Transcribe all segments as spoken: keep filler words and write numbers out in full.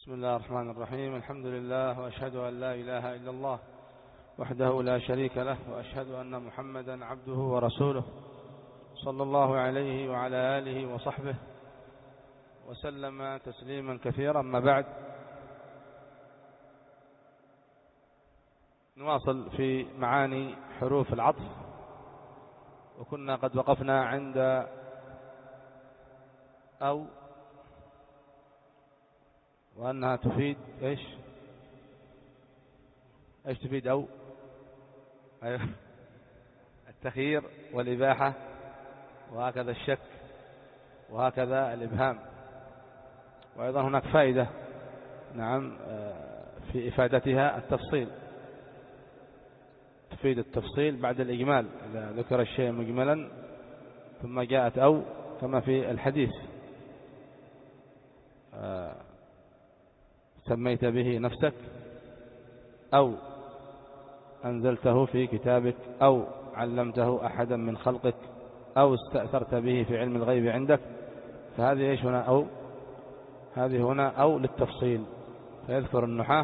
بسم الله الرحمن الرحيم. الحمد لله، وأشهد أن لا إله إلا الله وحده لا شريك له، وأشهد أن محمدا عبده ورسوله صلى الله عليه وعلى آله وصحبه وسلم تسليما كثيرا. ما بعد، نواصل في معاني حروف العطف، وكنا قد وقفنا عند أو، وأنها تفيد إيش إيش تفيد أو أيوه التخيير والإباحة، وهكذا الشك، وهكذا الإبهام. وأيضا هناك فائدة نعم في إفادتها التفصيل، تفيد التفصيل بعد الإجمال. إذا ذكر الشيء مجملا ثم جاءت أو، كما في الحديث سميت به نفسك، أو أنزلته في كتابك، أو علمته أحدا من خلقك، أو استأثرت به في علم الغيب عندك. فهذه إيش هنا أو؟ هذه هنا أو للتفصيل. فيذكر النحاة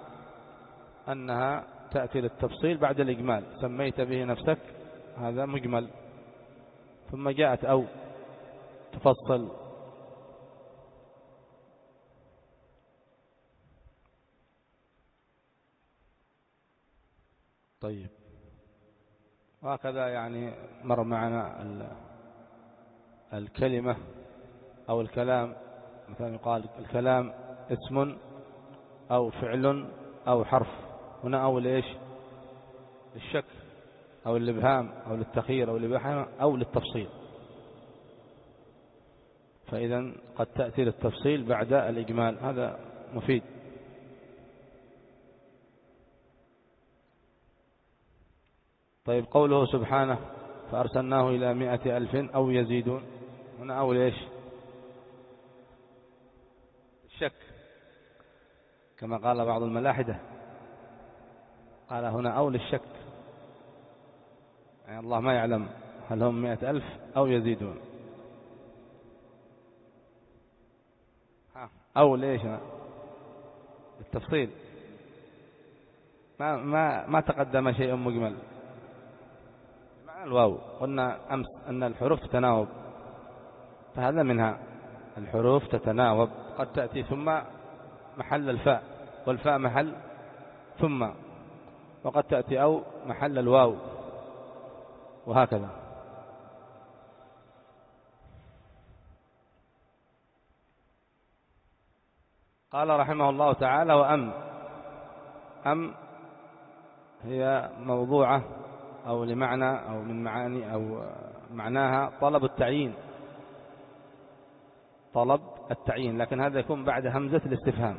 أنها تأتي للتفصيل بعد الإجمال. سميت به نفسك، هذا مجمل، ثم جاءت أو تفصل. طيب، وهكذا يعني مر معنا الكلمة أو الكلام. مثلا يقال الكلام اسم أو فعل أو حرف. هنا أو ليش؟ للشك أو الإبهام أو للتخيير أو الإباحة أو للتفصيل. فإذا قد تأتي للتفصيل بعد الإجمال، هذا مفيد. طيب، قوله سبحانه فأرسلناه إلى مائة ألف أو يزيدون. هنا أو ليش؟ الشك، كما قال بعض الملاحدة، قال هنا أو للشك، يعني الله ما يعلم هل هم مائة ألف أو يزيدون. أو ليش؟ التفصيل، ما ما ما تقدم شيء مجمل. مع الواو قلنا أمس أن الحروف تتناوب، فهذا منها. الحروف تتناوب، قد تأتي ثم محل الفاء، والفاء محل ثم، وقد تأتي أو محل الواو، وهكذا. قال رحمه الله تعالى: وأم. أم هي موضوعة أو لمعنى أو من معاني أو معناها طلب التعيين، طلب التعيين، لكن هذا يكون بعد همزة الاستفهام،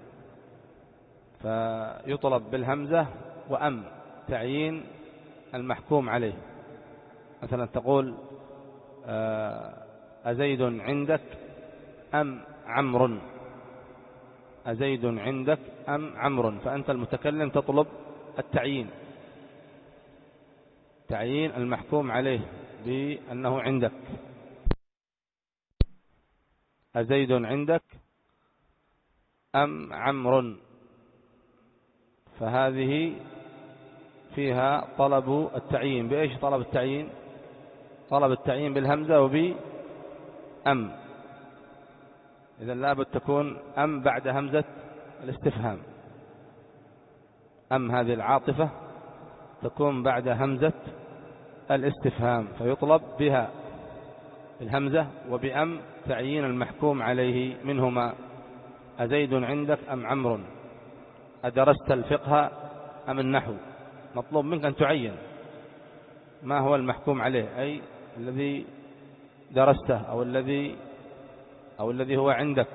فيطلب بالهمزة وأم تعيين المحكوم عليه. مثلا تقول أزيد عندك أم عمرو، أزيد عندك أم عمرو، فأنت المتكلم تطلب التعيين، تعيين المحكوم عليه بأنه عندك. أزيد عندك أم عمرو، فهذه فيها طلب التعيين. بإيش طلب التعيين؟ طلب التعيين بالهمزة وبأم. إذا لابد تكون أم بعد همزة الاستفهام. أم هذه العاطفة تكون بعد همزة الاستفهام، فيطلب بها الهمزة وبأم تعيين المحكوم عليه منهما. أزيد عندك أم عمرو، أدرست الفقه أم النحو. مطلوب منك أن تعين ما هو المحكوم عليه، أي الذي درسته أو الذي أو الذي هو عندك.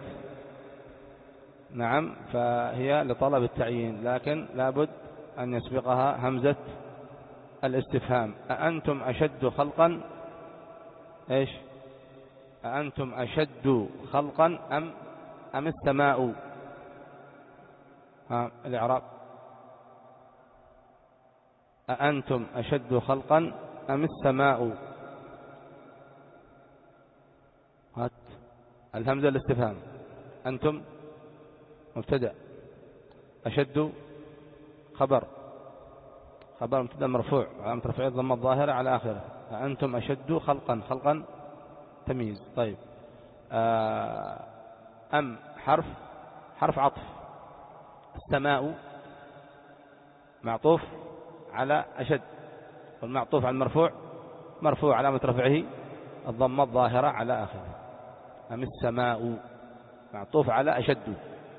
نعم، فهي لطلب التعيين، لكن لابد أن يسبقها همزة الاستفهام. أأنتم أشد خلقا إيش؟ أأنتم أشد خلقا أم أم السماء. ها الإعراب: أأنتم أشد خلقا أم السماء. هات الهمزة الاستفهام. أنتم مبتدأ. أشد خبر، خبر مبتدأ مرفوع علامة رفعه الضمة الظاهرة على آخره. أأنتم أشد خلقا، خلقا تمييز. طيب أم حرف حرف عطف. السماء معطوف على أشد، والمعطوف على المرفوع مرفوع علامة رفعه الضمة الظاهرة على آخره. أم السماء معطوف على أشد.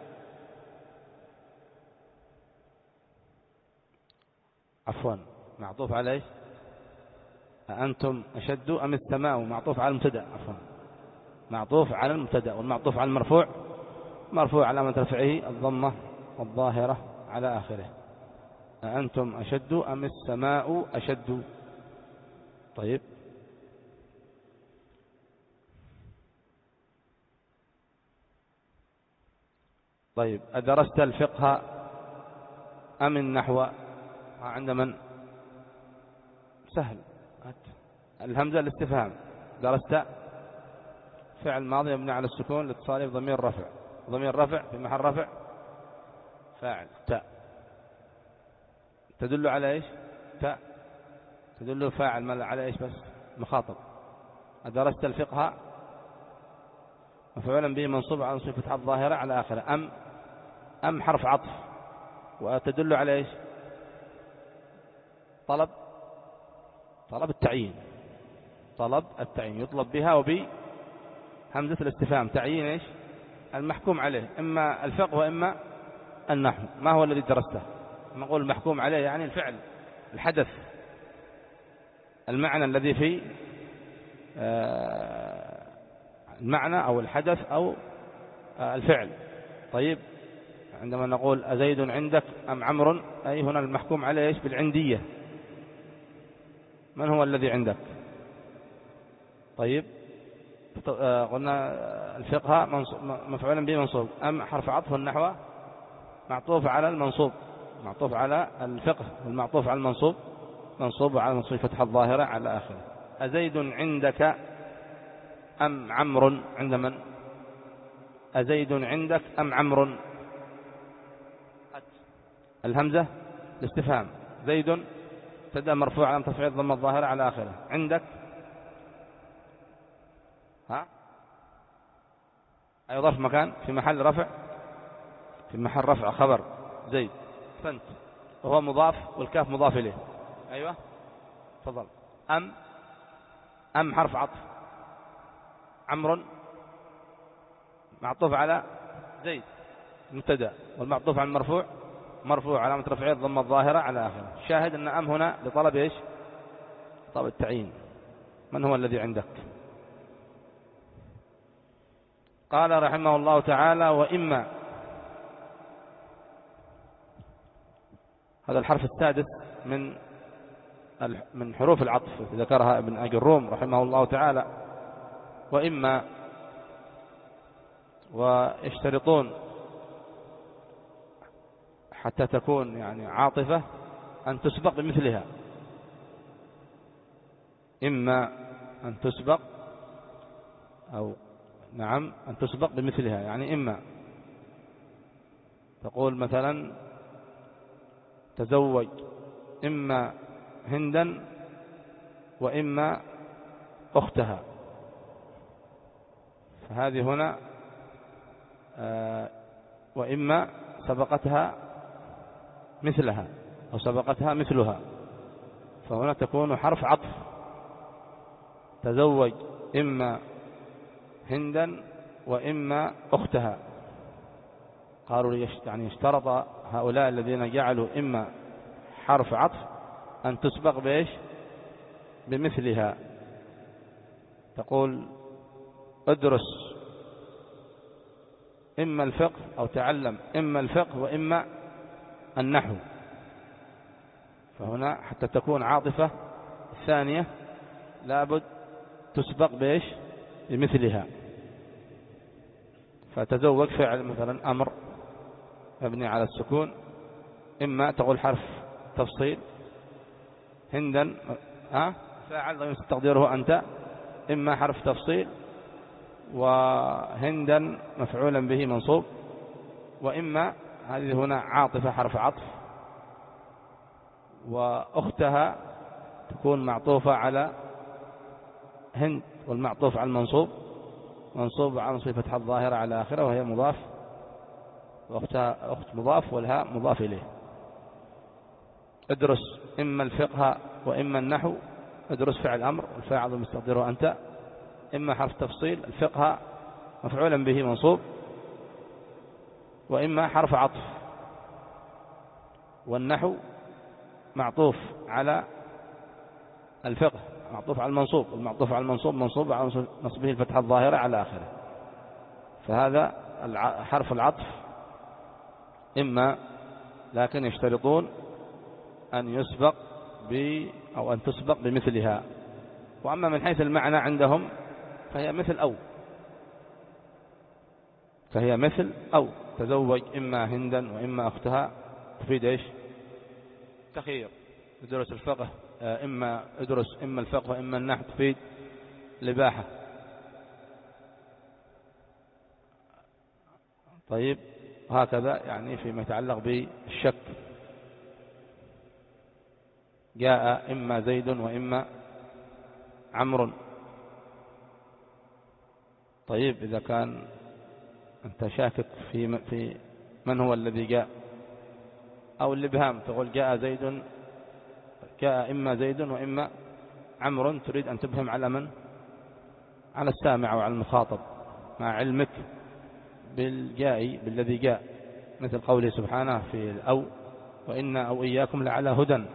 عفوا معطوف على ايش؟ أأنتم أشد أم السماء معطوف على المبتدأ. عفوا معطوف على المبتدأ، والمعطوف على المرفوع مرفوع علامة رفعه الضمة الظاهرة على آخره. أأنتم أشد أم السماء أشد. طيب طيب أدرست الفقه أم النحو؟ عند من؟ سهل. الهمزة الاستفهام. درست فعل ماضي مبني على السكون لاتصاله بضمير رفع، ضمير رفع في محل رفع فاعل تاء، تدل على ايش؟ تاء تدل فاعل على ايش؟ بس مخاطب. أدرست الفقه مفعولا به منصوب على صفة الظاهرة على آخره. أم أم حرف عطف وتدل على ايش؟ طلب طلب التعيين، طلب التعيين يطلب بها وبي همزة الاستفهام تعيين ايش؟ المحكوم عليه، إما الفقه وإما النحو. ما هو الذي درسته؟ نقول المحكوم عليه يعني الفعل، الحدث، المعنى الذي في المعنى أو الحدث أو الفعل. طيب عندما نقول أزيد عندك أم عمرو، أي هنا المحكوم عليه ايش؟ بالعندية. من هو الذي عندك؟ طيب قلنا الفقه مفعولا به منصوب. أم حرف عطف والنحو معطوف على المنصوب، معطوف على الفقه، والمعطوف على المنصوب منصوب على منصوب فتح الظاهرة على آخره. أزيد عندك أم عمرو؟ عند من؟ أزيد عندك أم عمرو؟ الهمزة الاستفهام. زيد تبدأ مرفوع على تفعيل ضم الظاهرة على آخره. عندك ها أي ظرف مكان في محل رفع، في محل رفع خبر زيد فانت، وهو مضاف والكاف مضاف إليه. أيوة تفضل. أم أم حرف عطف. عمرو معطوف على زيد مبتدأ، والمعطوف على المرفوع مرفوع علامة رفعه ضم الظاهرة على آخره. شاهد أن أم هنا لطلب إيش؟ طلب التعيين. من هو الذي عندك؟ قال رحمه الله تعالى وإما. هذا الحرف السادس من من حروف العطف ذكرها ابن أجروم رحمه الله تعالى. وإما ويشترطون حتى تكون يعني عاطفة أن تسبق بمثلها. إما أن تسبق أو نعم أن تسبق بمثلها، يعني إما تقول مثلا تزوج إما هندا وإما أختها، فهذه هنا آه وإما سبقتها مثلها أو سبقتها مثلها، فهنا تكون حرف عطف. تزوج إما هندا وإما أختها. قالوا يعني اشترط هؤلاء الذين جعلوا إما حرف عطف أن تسبق بإيش؟ بمثلها. تقول ادرس إما الفقه أو تعلم إما الفقه وإما النحو، فهنا حتى تكون عاطفة الثانية لابد تسبق بإيش؟ بمثلها. فتزوج فعل مثلا أمر مبني على السكون، إما تقول حرف تفصيل هندا ها فاعل تقديره أنت، إما حرف تفصيل وهندا مفعولا به منصوب وإما هذه هنا عاطفة حرف عطف، وأختها تكون معطوفة على هند، والمعطوف على المنصوب منصوب على صفة الظاهرة على آخره وهي مضاف، وأختها أخت مضاف، والهاء مضاف إليه. ادرس إما الفقه وإما النحو. ادرس فعل أمر والفاعل مستقدره أنت، إما حرف تفصيل الفقه مفعولا به منصوب، وإما حرف عطف. والنحو معطوف على الفقه معطوف على المنصوب، والمعطوف على المنصوب منصوب على نصبه الفتحة الظاهرة على آخره. فهذا حرف العطف إما، لكن يشترطون أن يسبق ب أو أن تسبق بمثلها. وأما من حيث المعنى عندهم فهي مثل أو فهي مثل أو تزوج إما هندا وإما أختها، تفيد إيش؟ تخير. ادرس الفقه إما ادرس إما الفقه وإما النحو، تفيد الإباحة. طيب، هكذا يعني فيما يتعلق بالشك. جاء إما زيد وإما عمرو. طيب، إذا كان أنت شاكك في في من هو الذي جاء، أو الإبهام تقول جاء زيد جاء إما زيد وإما عمرو، تريد أن تبهم على من؟ على السامع وعلى المخاطب، مع علمك بالجاء بالذي جاء، مثل قوله سبحانه في الأو وإن أو إياكم لعلى هدى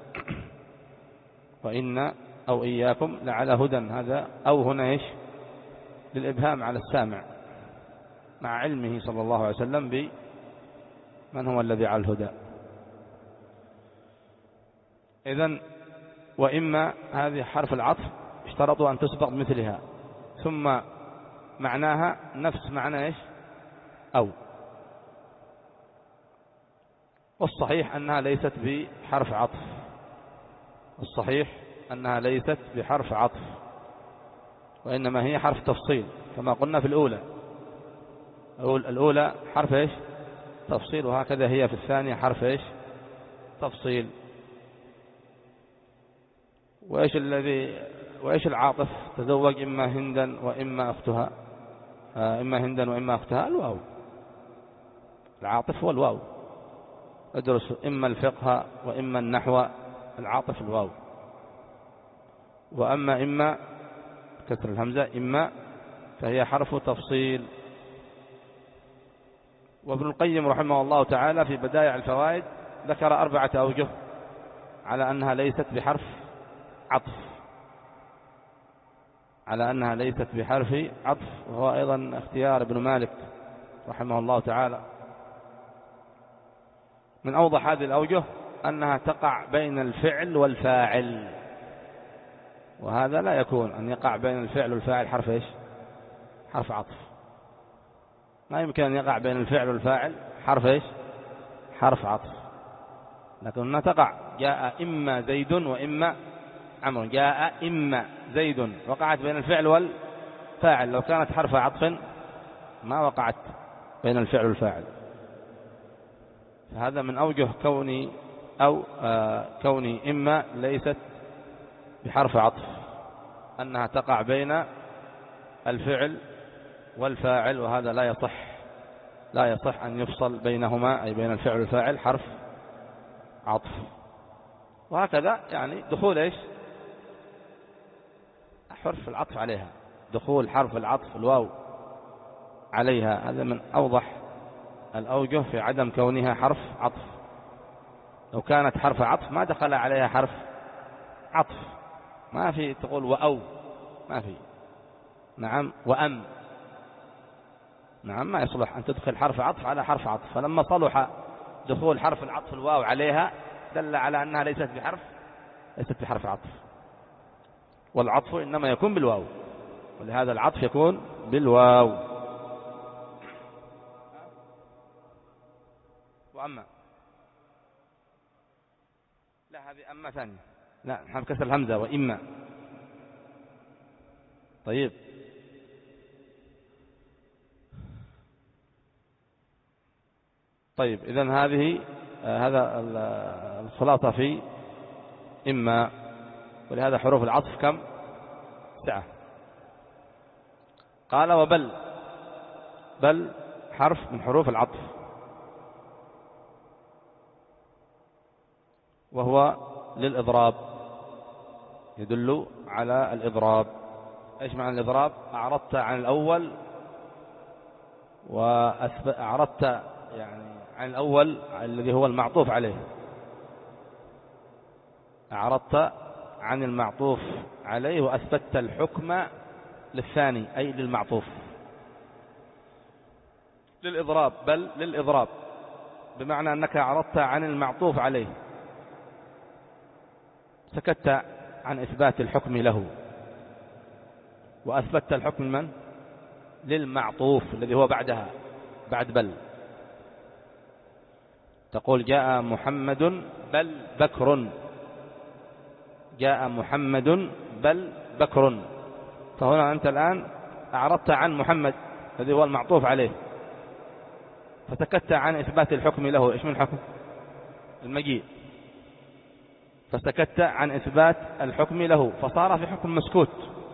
وإن أو إياكم لعلى هدى. هذا أو هنا إيش؟ للإبهام على السامع، مع علمه صلى الله عليه وسلم بمن هو الذي على الهدى. إذن وإما هذه حرف العطف اشترطوا أن تسبق بمثلها، ثم معناها نفس معنى إيش؟ أو. والصحيح أنها ليست بحرف عطف الصحيح أنها ليست بحرف عطف وإنما هي حرف تفصيل، كما قلنا في الأولى. الأولى حرف إيش؟ تفصيل، وهكذا هي في الثانية حرف إيش؟ تفصيل. وإيش الذي وإيش العاطف؟ تزوج إما هندا وإما أختها، إما هندا وإما أختها، الواو. العاطف هو الواو. ادرس إما الفقه وإما النحو، العاطف الواو. وأما إما كسر الهمزة إما فهي حرف تفصيل. وابن القيم رحمه الله تعالى في بدائع الفوائد ذكر أربعة أوجه على أنها ليست بحرف عطف على أنها ليست بحرف عطف وهو أيضا اختيار ابن مالك رحمه الله تعالى. من أوضح هذه الأوجه أنها تقع بين الفعل والفاعل، وهذا لا يكون أن يقع بين الفعل والفاعل حرف إيش؟ حرف عطف. ما يمكن أن يقع بين الفعل والفاعل حرف إيش؟ حرف عطف. لكنها تقع. جاء إما زيد وإما عمرو. جاء إما زيد وقعت بين الفعل والفاعل. لو كانت حرف عطف ما وقعت بين الفعل والفاعل. فهذا من أوجه كوني أو آه كوني إما ليست بحرف عطف، أنها تقع بين الفعل والفاعل، وهذا لا يصح لا يصح أن يفصل بينهما، أي بين الفعل والفاعل حرف عطف. وهكذا يعني دخول إيش؟ حرف العطف عليها، دخول حرف العطف الواو عليها، هذا من أوضح الأوجه في عدم كونها حرف عطف. لو كانت حرف عطف ما دخل عليها حرف عطف، ما في تقول وأو، ما في. نعم، وأم، نعم، ما يصلح أن تدخل حرف عطف على حرف عطف. فلما صلح دخول حرف العطف الواو عليها دل على أنها ليست بحرف ليست بحرف عطف. والعطف إنما يكون بالواو، ولهذا العطف يكون بالواو. وأما لا، هذه أما ثانية، لا، نحن كسر الهمزة وإما. طيب، طيب إذن هذه آه هذا الخلاصة في إما، ولهذا حروف العطف كم؟ تسعة. قال وبل، بل حرف من حروف العطف، وهو للإضراب، يدل على الإضراب. إيش معنى الإضراب؟ أعرضت عن الأول وأعرضت يعني عن الأول الذي هو المعطوف عليه، أعرضت عن المعطوف عليه وأثبتت الحكم للثاني أي للمعطوف، للإضراب، بل للإضراب، بمعنى أنك أعرضت عن المعطوف عليه، سكت عن إثبات الحكم له وأثبتت الحكم من؟ للمعطوف الذي هو بعدها، بعد بل. تقول جاء محمد بل بكر، جاء محمد بل بكر، فهنا أنت الآن أعرضت عن محمد الذي هو المعطوف عليه، فسكت عن إثبات الحكم له. إيش من الحكم؟ المجيء، فسكت عن إثبات الحكم له، فصار في حكم مسكوت،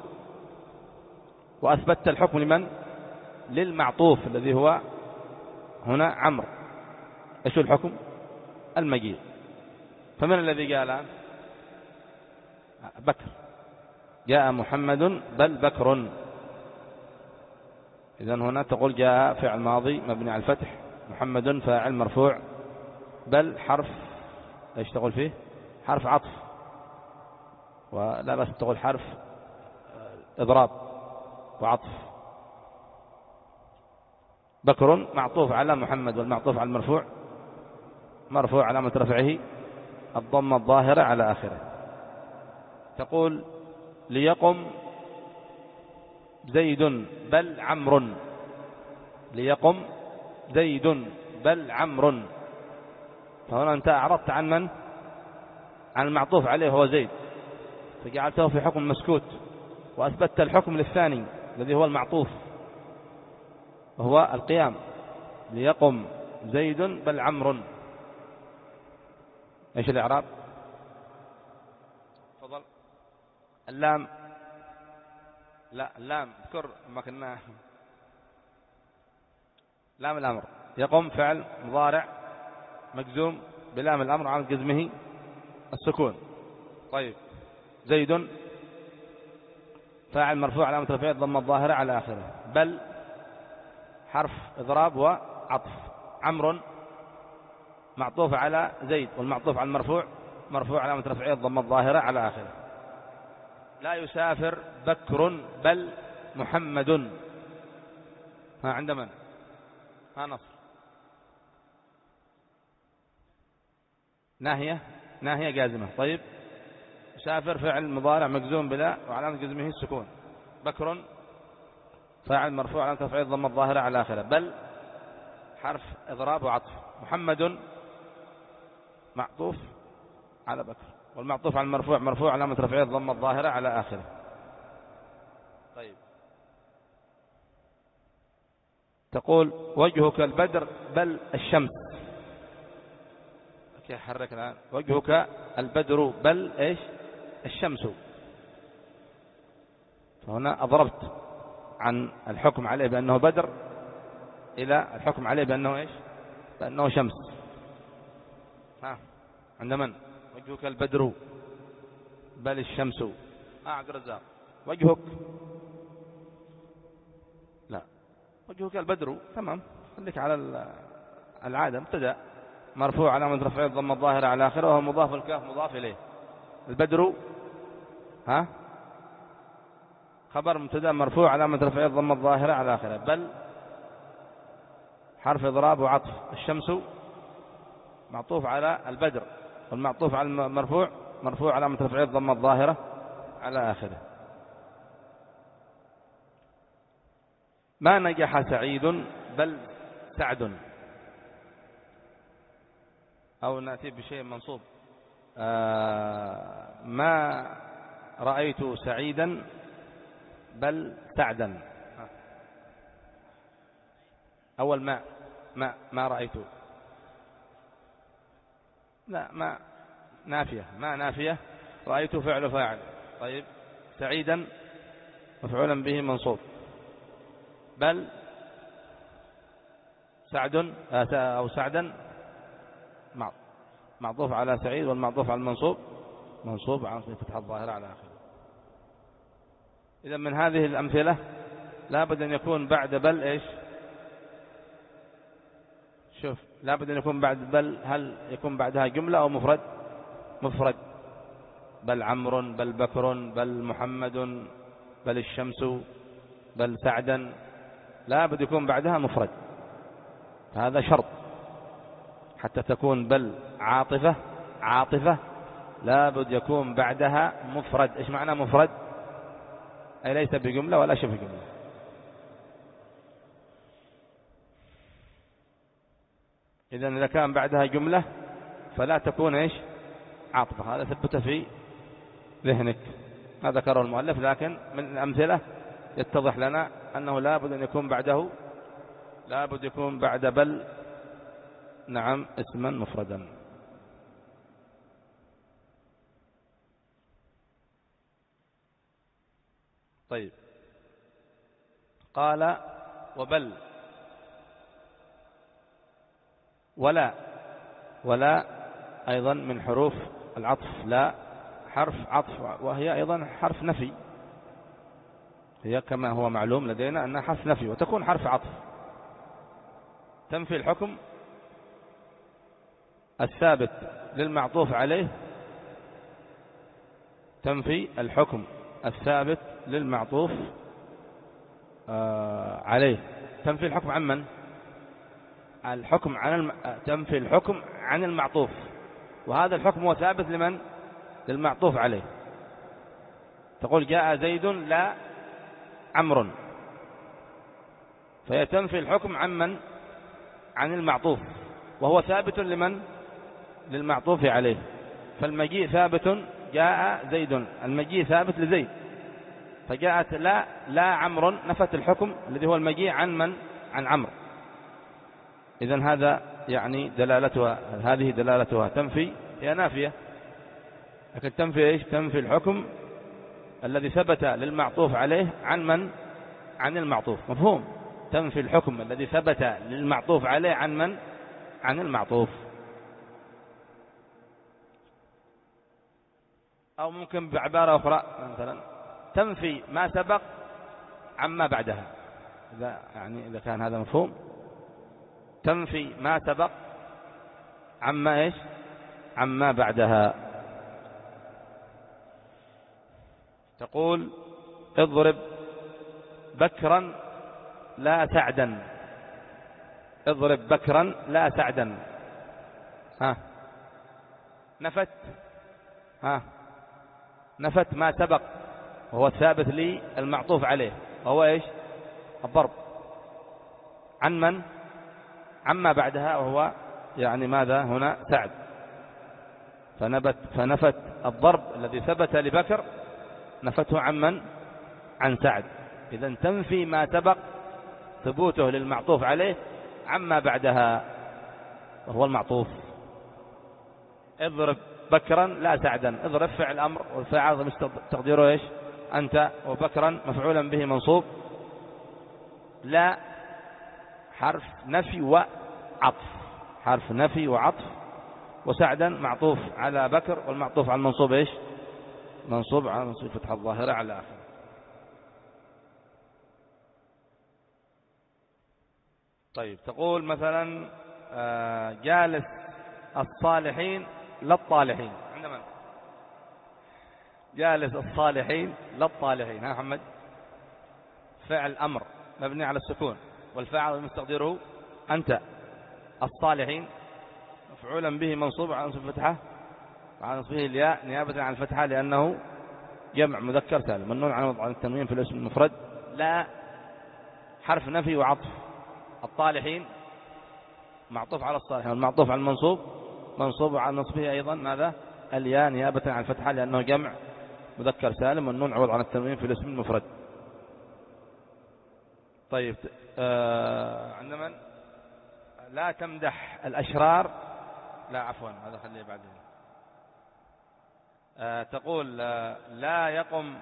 وأثبتت الحكم لمن؟ للمعطوف الذي هو هنا عمرو. إيش الحكم؟ المجيء. فمن الذي قال الآن؟ بكر، جاء محمد بل بكر. إذن هنا تقول جاء فعل ماضي مبني على الفتح، محمد فاعل مرفوع، بل حرف ايش تقول فيه؟ حرف عطف، ولا بس تقول حرف إضراب وعطف. بكر معطوف على محمد، والمعطوف على المرفوع مرفوع علامة رفعه الضمة الظاهرة على آخره. تقول ليقم زيد بل عمرو، ليقم زيد بل عمرو، فهنا أنت أعرضت عن من؟ عن المعطوف عليه هو زيد، فجعلته في حكم مسكوت، وأثبتت الحكم للثاني الذي هو المعطوف وهو القيام. ليقم زيد بل عمرو. ايش الإعراب؟ تفضل. اللام، لا اللام اذكر ما كنا، لام الأمر. يقوم فعل مضارع مجزوم بلام الأمر عن جزمه السكون. طيب زيد فاعل مرفوع علامة رفعه الضمة الظاهرة على آخره. بل حرف إضراب وعطف. عمرو معطوف على زيد، والمعطوف على المرفوع مرفوع علامة رفعه الضمة الظاهرة على آخره. لا يسافر بكر بل محمد. ها عند من؟ ها نصر. ناهية، ناهية جازمة. طيب يسافر فعل مضارع مجزوم بلا وعلامة جزمه السكون. بكر فاعل مرفوع علامة رفعه الضمة الظاهرة على آخره. بل حرف إضراب وعطف. محمد معطوف على بكر، والمعطوف على المرفوع مرفوع علامة رفعه الضمة الظاهرة على آخره. طيب تقول وجهك البدر بل الشمس. كيف حرك الآن؟ وجهك البدر بل إيش؟ الشمس. فهنا أضربت عن الحكم عليه بأنه بدر إلى الحكم عليه بأنه إيش؟ بأنه شمس. ها عند من؟ وجهك البدر بل الشمس. آه عبد الرزاق. وجهك، لا وجهك البدر تمام، خليك على العادة. مبتدأ مرفوع علامة رفعه الضمة الظاهرة على آخره، وهو مضاف الكاف مضاف إليه. البدر ها خبر مبتدأ مرفوع علامة رفعه الضمة الظاهرة على آخره. بل حرف إضراب وعطف. الشمس معطوف على البدر، والمعطوف على المرفوع مرفوع علامة رفعه الضمة الظاهرة على آخره. ما نجح سعيد بل سعد. أو نأتي بشيء منصوب. آه ما رأيت سعيدا بل سعدا. أول ما ما ما رأيت لا ما نافية، ما نافية. رأيت فعل فاعل. طيب سعيدا مفعولا به منصوب. بل سعد أو سعدا معطوف على سعيد، والمعطوف على المنصوب منصوب عن فتحة الظاهرة على آخره. إذا من هذه الأمثلة لابد أن يكون بعد بل إيش؟ شوف، لابد أن يكون بعد بل، هل يكون بعدها جملة أو مفرد؟ مفرد. بل عمرو، بل بكر، بل محمد، بل الشمس، بل سعدا، لابد يكون بعدها مفرد. هذا شرط حتى تكون بل عاطفة عاطفة لابد يكون بعدها مفرد. إيش معنى مفرد؟ أي ليس بجملة ولا شبه جملة. إذن إذا كان بعدها جملة فلا تكون إيش؟ عاطفة. هذا ثبت في ذهنك، هذا ذكره المؤلف، لكن من الأمثلة يتضح لنا أنه لابد أن يكون بعده لابد يكون بعد بل نعم اسما مفردا. طيب قال وبل ولا. ولا أيضا من حروف العطف. لا حرف عطف، وهي أيضا حرف نفي. هي كما هو معلوم لدينا أنها حرف نفي وتكون حرف عطف. تنفي الحكم الثابت للمعطوف عليه. تنفي الحكم الثابت للمعطوف آه عليه. تنفي الحكم عن من؟ الحكم عن الم... تنفي الحكم عن المعطوف، وهذا الحكم هو ثابت لمن؟ للمعطوف عليه. تقول جاء زيد لا عمرو، فهي تنفي الحكم عن من؟ عن المعطوف، وهو ثابت لمن؟ للمعطوف عليه. فالمجيء ثابت، جاء زيد، المجيء ثابت لزيد، فجاءت لا لا عمرو نفت الحكم الذي هو المجيء عن من؟ عن عمرو. إذن هذا يعني دلالتها، هذه دلالتها تنفي، هي نافية لكن تنفي إيش؟ تنفي الحكم الذي ثبت للمعطوف عليه عن من؟ عن المعطوف. مفهوم؟ تنفي الحكم الذي ثبت للمعطوف عليه عن من؟ عن المعطوف. أو ممكن بعبارة أخرى مثلا تنفي ما سبق عما بعدها. إذا يعني إذا كان هذا مفهوم، تنفي ما سبق عما إيش؟ عما بعدها. تقول اضرب بكرا لا سعدا. اضرب بكرا لا سعدا. ها نفت ها نفت ما سبق وهو الثابت لي المعطوف عليه، وهو إيش؟ الضرب. عن من؟ عما بعدها، وهو يعني ماذا هنا؟ سعد. فنبت فنفت الضرب الذي ثبت لبكر، نفته عن من؟ عن سعد. إذن تنفي ما سبق ثبوته للمعطوف عليه عما بعدها، وهو المعطوف. اضرب بكرا لا سعدا. اضرب فعل أمر، والفاعل تقديره إيش؟ أنت، وبكرا مفعولا به منصوب. لا حرف نفي وعطف، حرف نفي وعطف. وسعدا معطوف على بكر، والمعطوف على المنصوب إيش؟ منصوب على منصوب فتح الظاهرة على آخر. طيب تقول مثلا جالس الصالحين للطالحين. عندما جالس الصالحين للطالحين، ها محمد؟ فعل أمر مبني على السكون، والفاعل المستقدره أنت. الصالحين مفعولا به منصوب على نصب فتحة، على نصبه الياء نيابة عن الفتحة لأنه جمع مذكر سالم، ممنوع عن التنوين في الاسم المفرد. لا حرف نفي وعطف. الطالحين معطوف على الصالحين، والمعطوف على المنصوب منصوب على نصبه أيضا ماذا؟ الياء نيابة عن الفتحة لأنه جمع مذكر سالم، والنون عوض عن التنوين في الاسم المفرد. طيب آه عندما لا تمدح الأشرار لا عفوا هذا خليه بعدين. آه تقول آه لا يقم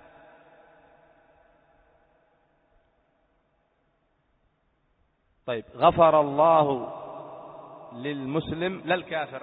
طيب غفر الله للمسلم لا الكافر.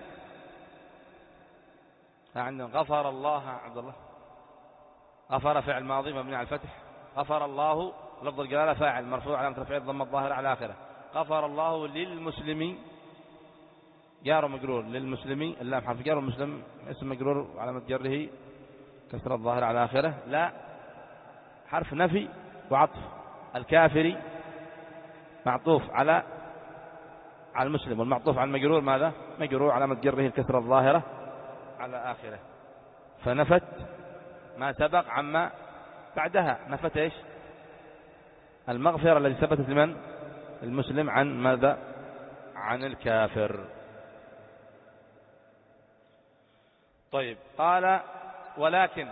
عندنا غفر الله عبد الله غفر فعل ماضي مبني على الفتح، غفر الله لفظ الجلالة فاعل مرفوع علامة رفعه الضمة الظاهرة على آخره، غفر الله للمسلمين جار مجرور للمسلمين اللام حرف جار والمسلم اسم مجرور علامة جره كسر الظاهرة على آخره، لا حرف نفي وعطف، الكافري معطوف على على المسلم والمعطوف على المجرور ماذا؟ مجرور علامة جره الكسر الظاهرة على آخره، فنفت ما سبق عما بعدها، نفت ايش؟ المغفرة التي ثبتت لمن؟ المسلم عن ماذا؟ عن الكافر. طيب قال ولكن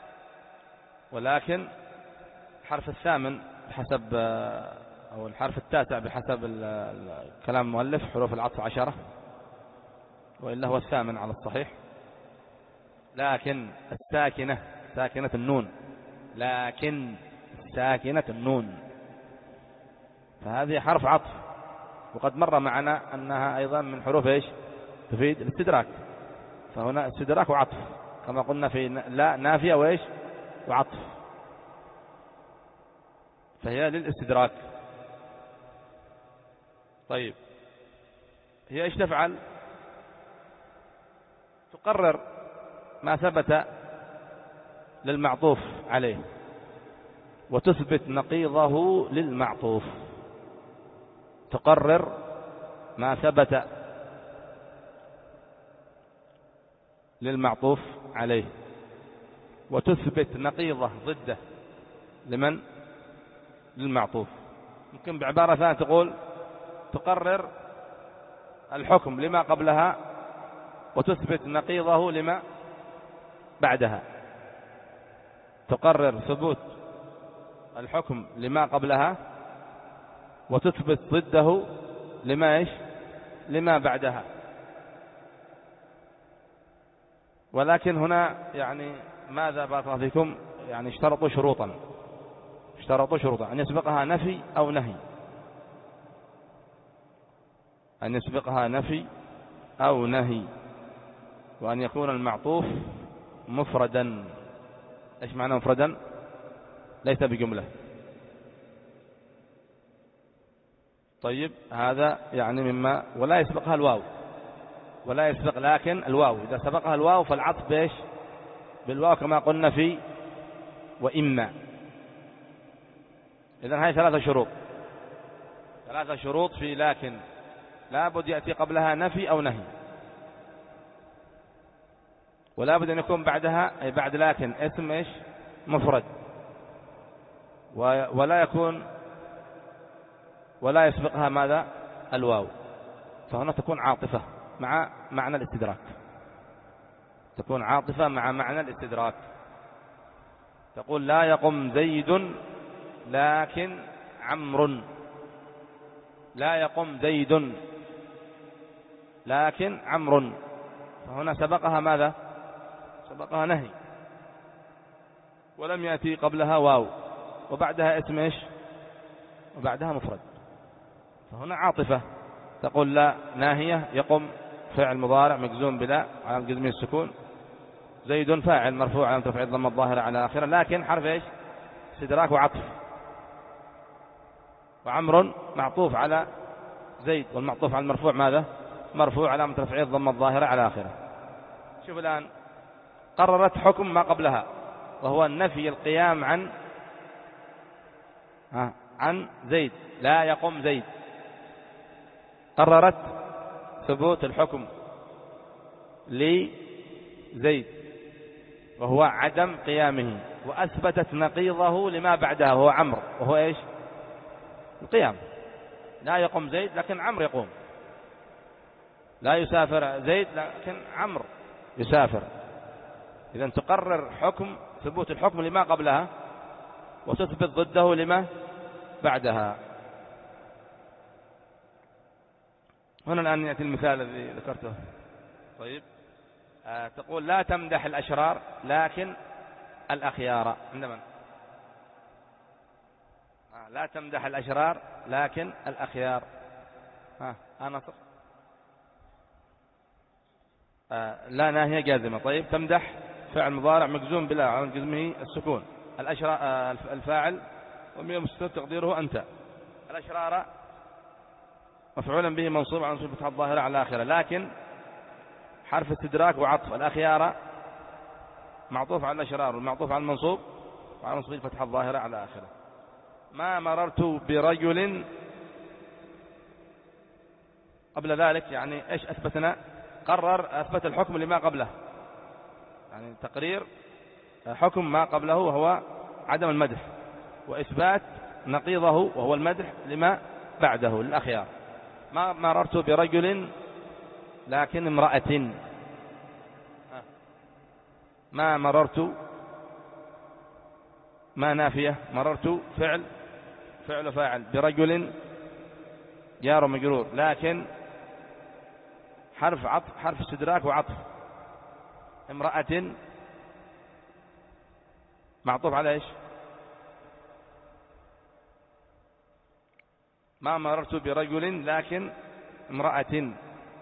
ولكن حرف الثامن بحسب أو الحرف التاسع بحسب كلام المؤلف حروف العطف عشرة وإلا هو الثامن على الصحيح، لكن الساكنة ساكنة النون، لكن ساكنة النون فهذه حرف عطف، وقد مر معنا أنها أيضا من حروف إيش؟ تفيد الاستدراك، فهنا استدراك وعطف كما قلنا في لا نافية وإيش؟ وعطف، فهي للاستدراك. طيب هي إيش تفعل؟ تقرر ما ثبت للمعطوف عليه وتثبت نقيضه للمعطوف، تقرر ما ثبت للمعطوف عليه وتثبت نقيضه ضده لمن؟ للمعطوف. ممكن بعبارة ثانية تقول تقرر الحكم لما قبلها وتثبت نقيضه لما بعدها، تقرر ثبوت الحكم لما قبلها وتثبت ضده لما إيش؟ لما بعدها. ولكن هنا يعني ماذا بارك الله فيكم؟ يعني اشترطوا شروطا اشترطوا شروطا أن يسبقها نفي أو نهي، أن يسبقها نفي أو نهي، وأن يكون المعطوف مفردا. إيش معنى مفردا؟ ليس بجملة. طيب هذا يعني مما ولا يسبقها الواو ولا يسبق لكن الواو، إذا سبقها الواو فالعطف بإيش؟ بالواو كما قلنا في وإما. إذن هذه ثلاثة شروط ثلاثة شروط في لكن لا بد يأتي قبلها نفي أو نهي، ولا بد أن يكون بعدها أي بعد لكن اسم إيش؟ مفرد، ولا يكون ولا يسبقها ماذا؟ الواو، فهنا تكون عاطفة مع معنى الاستدراك، تكون عاطفة مع معنى الاستدراك. تقول لا يقم زيد لكن عمرو، لا يقم زيد لكن عمرو، فهنا سبقها ماذا؟ سبقها نهي ولم يأتي قبلها واو وبعدها اسم إيش؟ وبعدها مفرد، فهنا عاطفة. تقول لا ناهية يقم فعل مضارع مجزوم بلا على جزمه السكون، زيد فاعل مرفوع على رفعه الضمه الظاهرة على آخره، لكن حرف إيش؟ استدراك وعطف، وعمر معطوف على زيد والمعطوف على المرفوع ماذا؟ مرفوع علامة رفعه الضمه الظاهرة على آخره. شوف الآن قررت حكم ما قبلها وهو النفي القيام عن عن زيد، لا يقوم زيد، قررت ثبوت الحكم لزيد وهو عدم قيامه، وأثبتت نقيضه لما بعدها وهو عمرو وهو إيش؟ القيام. لا يقوم زيد لكن عمرو يقوم، لا يسافر زيد لكن عمرو يسافر. إذن تقرر حكم ثبوت الحكم لما قبلها وتثبت ضده لما بعدها. هنا الآن يأتي المثال الذي ذكرته. طيب آه تقول لا تمدح الأشرار لكن الأخيار. عندما آه لا تمدح الأشرار لكن الأخيار. ها آه نصر آه لا ناهية جازمة. طيب تمدح فعل مضارع مجزوم بلا على جزمه السكون. الأشرار آه الفاعل ومن المستتر تقديره أنت. الأشرار مفعولا به منصوب على منصوب فتح الظاهرة على الآخرة، لكن حرف استدراك وعطف. الأخيار معطوف على الأشرار والمعطوف على المنصوب وعلى منصوب فتح الظاهرة على الآخرة. ما مررت برجل قبل ذلك يعني إيش أثبتنا؟ قرر أثبت الحكم لما قبله، يعني تقرير حكم ما قبله وهو عدم المدح، وإثبات نقيضه وهو المدح لما بعده للأخيار. ما مررت برجل لكن امرأة. ما مررت ما نافية، مررت فعل فعل فاعل، برجل جار مجرور، لكن حرف عطف حرف استدراك وعطف. امرأة معطوف على ايش؟ ما مررت برجل لكن امرأة.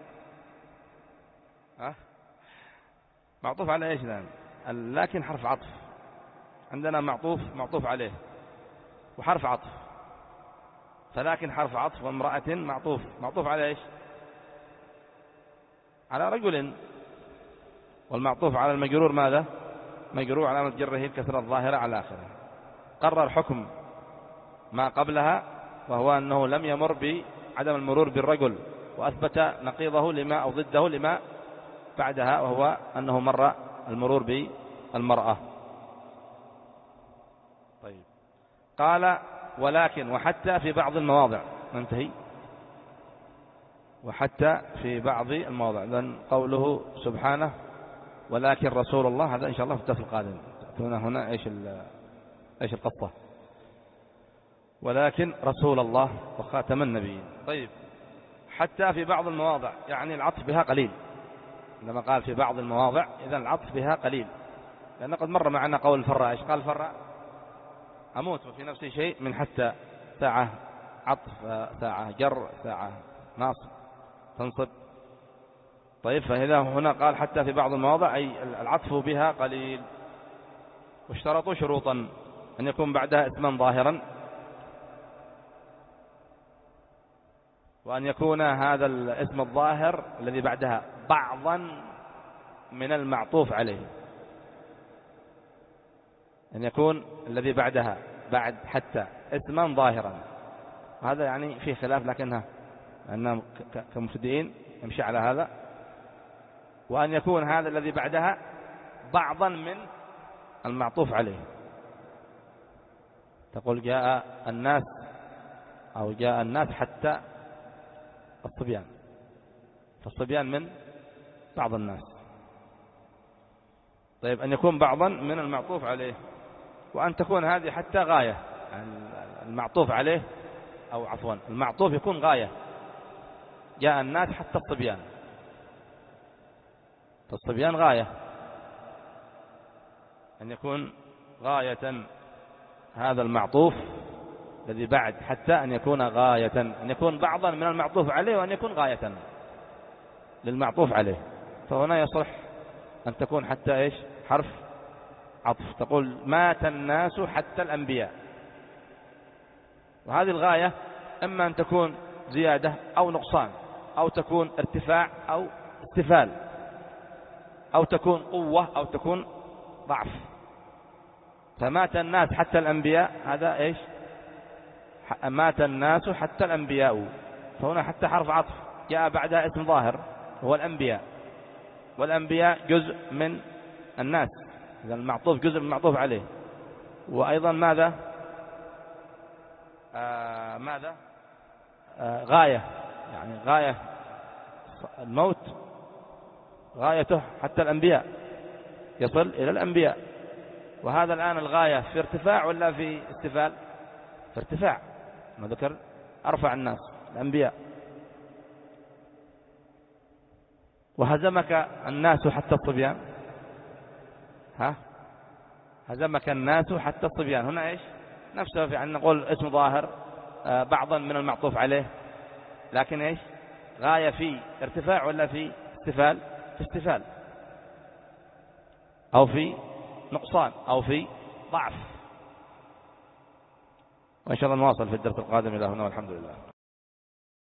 ها معطوف على ايش الآن؟ لكن حرف عطف. عندنا معطوف معطوف عليه وحرف عطف، فلكن حرف عطف وامرأة معطوف معطوف على ايش؟ على رجل. والمعطوف على المجرور ماذا؟ مجرور علامة جره الكسرة الظاهرة على آخره. قرر حكم ما قبلها وهو أنه لم يمر بعدم المرور بالرجل، وأثبت نقيضه لما أو ضده لما بعدها وهو أنه مر المرور بالمرأة. طيب قال ولكن وحتى في بعض المواضع. ننتهي. وحتى في بعض المواضع، لأن قوله سبحانه ولكن رسول الله، هذا إن شاء الله في الدرس القادم تأتون هنا إيش إيش القصة. ولكن رسول الله وخاتم النبيين. طيب حتى في بعض المواضع يعني العطف بها قليل. لما قال في بعض المواضع إذن العطف بها قليل، لأن قد مر معنا قول الفراء. إيش قال الفراء؟ أموت وفي نفسي شيء من حتى، ساعة عطف ساعة جر ساعة ناصب تنصب. طيب فإذا هنا قال حتى في بعض المواضع أي العطف بها قليل. واشترطوا شروطا: أن يكون بعدها اسما ظاهرا، وأن يكون هذا الاسم الظاهر الذي بعدها بعضا من المعطوف عليه. أن يكون الذي بعدها بعد حتى اسما ظاهرا، هذا يعني فيه خلاف لكنها أنهم كمبتدئين يمشي على هذا. وأن يكون هذا الذي بعدها بعضا من المعطوف عليه. تقول جاء الناس أو جاء الناس حتى الصبيان، فالصبيان من بعض الناس. طيب أن يكون بعضا من المعطوف عليه، وأن تكون هذه حتى غاية، يعني المعطوف عليه أو عفوا المعطوف يكون غاية. جاء الناس حتى الصبيان، فالصبيان غاية. أن يكون غاية هذا المعطوف الذي بعد حتى، أن يكون غاية، أن يكون بعضا من المعطوف عليه، وأن يكون غاية للمعطوف عليه. فهنا يصح أن تكون حتى إيش؟ حرف عطف. تقول مات الناس حتى الأنبياء، وهذه الغاية إما أن تكون زيادة أو نقصان، أو تكون ارتفاع أو استفال، أو تكون قوة أو تكون ضعف. فمات الناس حتى الأنبياء، هذا إيش؟ مات الناس حتى الأنبياء. فهنا حتى حرف عطف جاء بعدها اسم ظاهر هو الأنبياء، والأنبياء جزء من الناس، إذا المعطوف جزء من المعطوف عليه. وأيضا ماذا آه ماذا آه غاية، يعني غاية الموت غايته حتى الأنبياء، يصل إلى الأنبياء. وهذا الآن الغاية في ارتفاع ولا في استفال؟ في ارتفاع، ما ذكر أرفع الناس الأنبياء. وهزمك الناس حتى الصبيان. ها هزمك الناس حتى الصبيان، هنا إيش نفسه في أن نقول اسم ظاهر بعضا من المعطوف عليه، لكن إيش غاية في ارتفاع ولا في استفال؟ في استفال، أو في نقصان، أو في ضعف. وإن شاء الله نواصل في الدرس القادم. إلى هنا والحمد لله.